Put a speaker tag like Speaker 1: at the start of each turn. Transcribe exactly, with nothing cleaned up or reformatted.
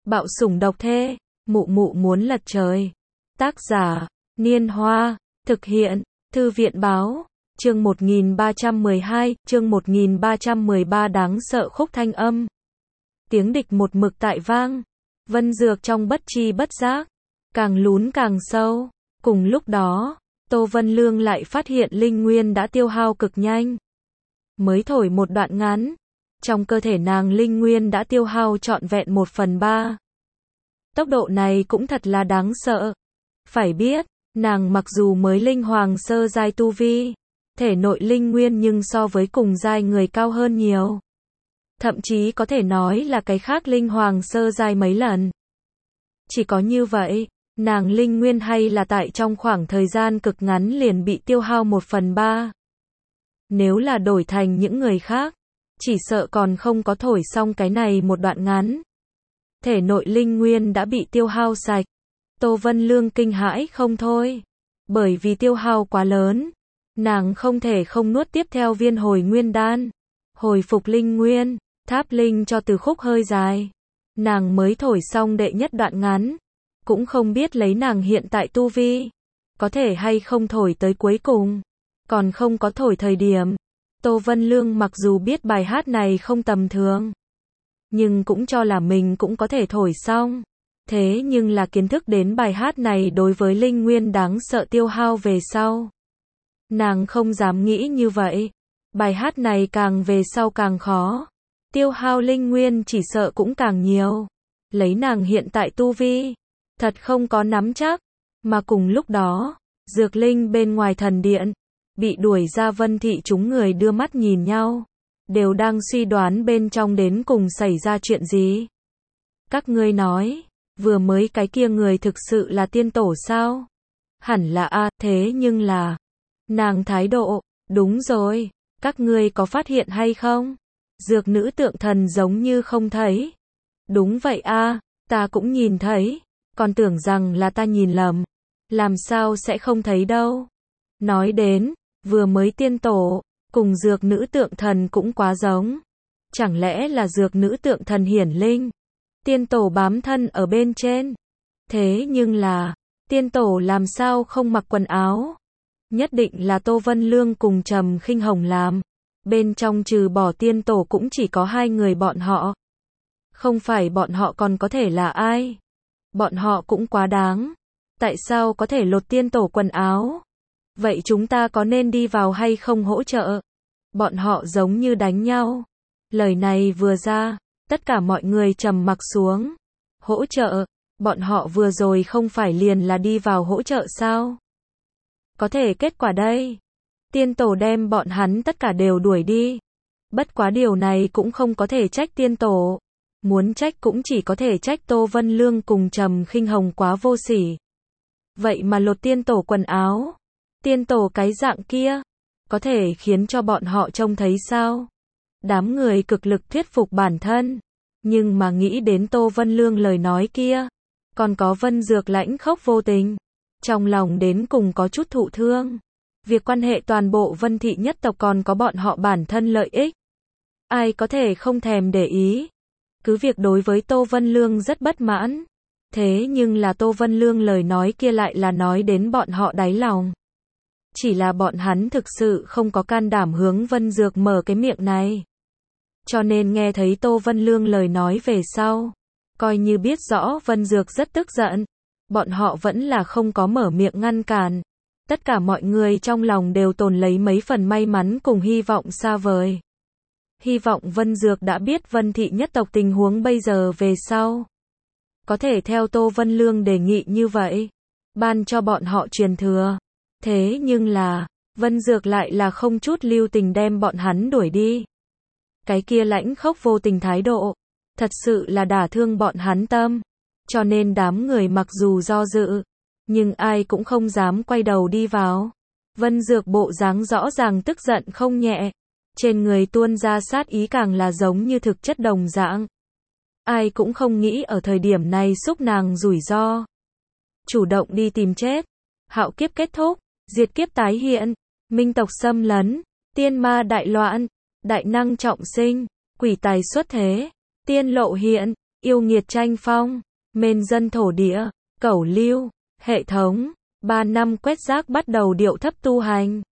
Speaker 1: Bạo sủng độc thê, mụ mụ muốn lật trời. Tác giả, Niên Hoa, thực hiện, Thư viện báo, chương một nghìn ba trăm mười hai, chương một nghìn ba trăm mười ba đáng sợ khúc thanh âm. Tiếng địch một mực tại vang, Vân Dược trong bất tri bất giác, càng lún càng sâu. Cùng lúc đó, Tô Vân Lương lại phát hiện linh nguyên đã tiêu hao cực nhanh. Mới thổi một đoạn ngắn, trong cơ thể nàng linh nguyên đã tiêu hao trọn vẹn một phần ba. Tốc độ này cũng thật là đáng sợ. Phải biết, nàng mặc dù mới linh hoàng sơ giai tu vi, thể nội linh nguyên nhưng so với cùng giai người cao hơn nhiều. Thậm chí có thể nói là cái khác linh hoàng sơ giai mấy lần. Chỉ có như vậy, nàng linh nguyên hay là tại trong khoảng thời gian cực ngắn liền bị tiêu hao một phần ba. Nếu là đổi thành những người khác, chỉ sợ còn không có thổi xong cái này một đoạn ngắn. Thể nội linh nguyên đã bị tiêu hao sạch. Tô Vân Lương kinh hãi không thôi. Bởi vì tiêu hao quá lớn, nàng không thể không nuốt tiếp theo viên hồi nguyên đan. Hồi phục linh nguyên, tháp linh cho từ khúc hơi dài. Nàng mới thổi xong đệ nhất đoạn ngắn. Cũng không biết lấy nàng hiện tại tu vi, có thể hay không thổi tới cuối cùng. Còn không có thổi thời điểm, Tô Vân Lương mặc dù biết bài hát này không tầm thường, nhưng cũng cho là mình cũng có thể thổi xong. Thế nhưng là kiến thức đến bài hát này đối với linh nguyên đáng sợ tiêu hao về sau. Nàng không dám nghĩ như vậy. Bài hát này càng về sau càng khó. Tiêu hao linh nguyên chỉ sợ cũng càng nhiều. Lấy nàng hiện tại tu vi, thật không có nắm chắc. Mà cùng lúc đó, dược linh bên ngoài thần điện, bị đuổi ra Vân thị chúng người đưa mắt nhìn nhau. Đều đang suy đoán bên trong đến cùng xảy ra chuyện gì. Các ngươi nói, vừa mới cái kia người thực sự là tiên tổ sao? Hẳn là a, thế nhưng là, nàng thái độ, đúng rồi, các ngươi có phát hiện hay không? Dược nữ tượng thần giống như không thấy. Đúng vậy a, ta cũng nhìn thấy, còn tưởng rằng là ta nhìn lầm. Làm sao sẽ không thấy đâu? Nói đến, vừa mới tiên tổ, cùng dược nữ tượng thần cũng quá giống. Chẳng lẽ là dược nữ tượng thần hiển linh? Tiên tổ bám thân ở bên trên. Thế nhưng là, tiên tổ làm sao không mặc quần áo? Nhất định là Tô Vân Lương cùng Trầm Khinh Hồng làm. Bên trong trừ bỏ tiên tổ cũng chỉ có hai người bọn họ. Không phải bọn họ còn có thể là ai? Bọn họ cũng quá đáng. Tại sao có thể lột tiên tổ quần áo? Vậy chúng ta có nên đi vào hay không hỗ trợ? Bọn họ giống như đánh nhau. Lời này vừa ra, tất cả mọi người trầm mặc xuống. Hỗ trợ? Bọn họ vừa rồi không phải liền là đi vào hỗ trợ sao? Có thể kết quả đây. Tiên tổ đem bọn hắn tất cả đều đuổi đi. Bất quá điều này cũng không có thể trách tiên tổ. Muốn trách cũng chỉ có thể trách Tô Vân Lương cùng Trầm Khinh Hồng quá vô sỉ. Vậy mà lột tiên tổ quần áo. Tiên tổ cái dạng kia, có thể khiến cho bọn họ trông thấy sao? Đám người cực lực thuyết phục bản thân. Nhưng mà nghĩ đến Tô Vân Lương lời nói kia, còn có Vân Dược lãnh khốc vô tình, trong lòng đến cùng có chút thụ thương. Việc quan hệ toàn bộ Vân thị nhất tộc còn có bọn họ bản thân lợi ích. Ai có thể không thèm để ý. Cứ việc đối với Tô Vân Lương rất bất mãn. Thế nhưng là Tô Vân Lương lời nói kia lại là nói đến bọn họ đáy lòng. Chỉ là bọn hắn thực sự không có can đảm hướng Vân Dược mở cái miệng này. Cho nên nghe thấy Tô Vân Lương lời nói về sau, coi như biết rõ Vân Dược rất tức giận, bọn họ vẫn là không có mở miệng ngăn cản. Tất cả mọi người trong lòng đều tồn lấy mấy phần may mắn cùng hy vọng xa vời. Hy vọng Vân Dược đã biết Vân thị nhất tộc tình huống bây giờ về sau. Có thể theo Tô Vân Lương đề nghị như vậy, ban cho bọn họ truyền thừa. Thế nhưng là, Vân Dược lại là không chút lưu tình đem bọn hắn đuổi đi. Cái kia lãnh khốc vô tình thái độ, thật sự là đả thương bọn hắn tâm. Cho nên đám người mặc dù do dự, nhưng ai cũng không dám quay đầu đi vào. Vân Dược bộ dáng rõ ràng tức giận không nhẹ. Trên người tuôn ra sát ý càng là giống như thực chất đồng dạng. Ai cũng không nghĩ ở thời điểm này xúc nàng rủi ro. Chủ động đi tìm chết. Hạo kiếp kết thúc, diệt kiếp tái hiện, minh tộc xâm lấn, tiên ma đại loạn, đại năng trọng sinh, quỷ tài xuất thế, tiên lộ hiện, yêu nghiệt tranh phong, mên dân thổ địa, cẩu lưu, hệ thống, ba năm quét rác bắt đầu điệu thấp tu hành.